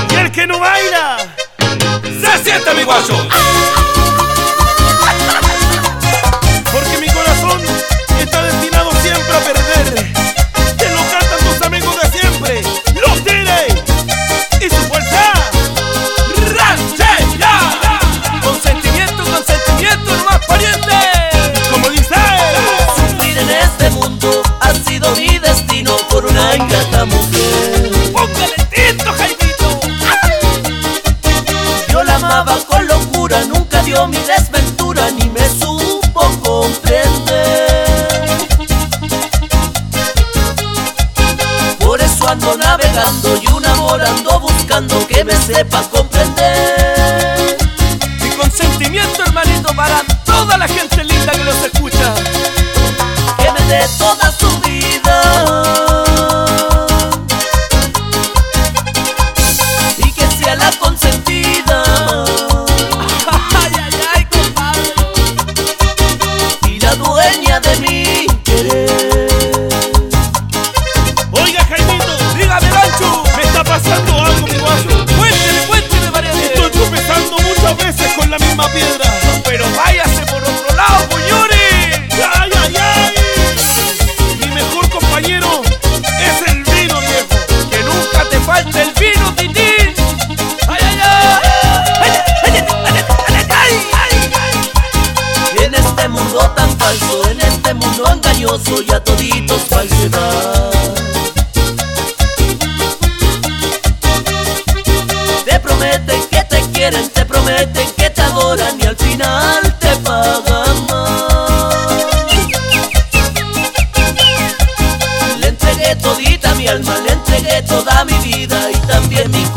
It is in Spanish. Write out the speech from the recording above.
Y el que no baila se siente, mi guacho. Porque mi corazón está destinado siempre a perder. Te lo cantan tus amigos de siempre, los Tigres y su fuerza ranchera. Consentimiento, nomás pariente. Como dice, sufrir en este mundo ha sido mi destino por una ingrata mujer. Póngale tinto, Jaimito. Yo la amaba con locura, nunca dio mi desventura ni me supo comprender. Por eso ando navegando y un amor ando buscando que me sepa comprender. Mi consentimiento, hermanito, para toda la gente linda que los escucha. Que me dé toda su vida y que sea la consentida. Ay, ay, ay, compadre. Y la dueña de mi querer. oiga Jaimito, Dígame, Lancho. me está pasando algo, mi guacho. Cuénteme, pariente. Estoy tropezando muchas veces con la misma piedra. Pero váyase por otro lado, puñores. ¡Ay, ay, ay! Mi mejor compañero es el vino, viejo. Que nunca te falte el vino, Titín. Ay, ay, ay. En este mundo tan falso, en este mundo engañoso, ya todito es falsedad. Te prometen que te quieren, te prometen que te adoran y al final te pagan más. Le entregué todita mi alma, le entregué toda mi vida y también mi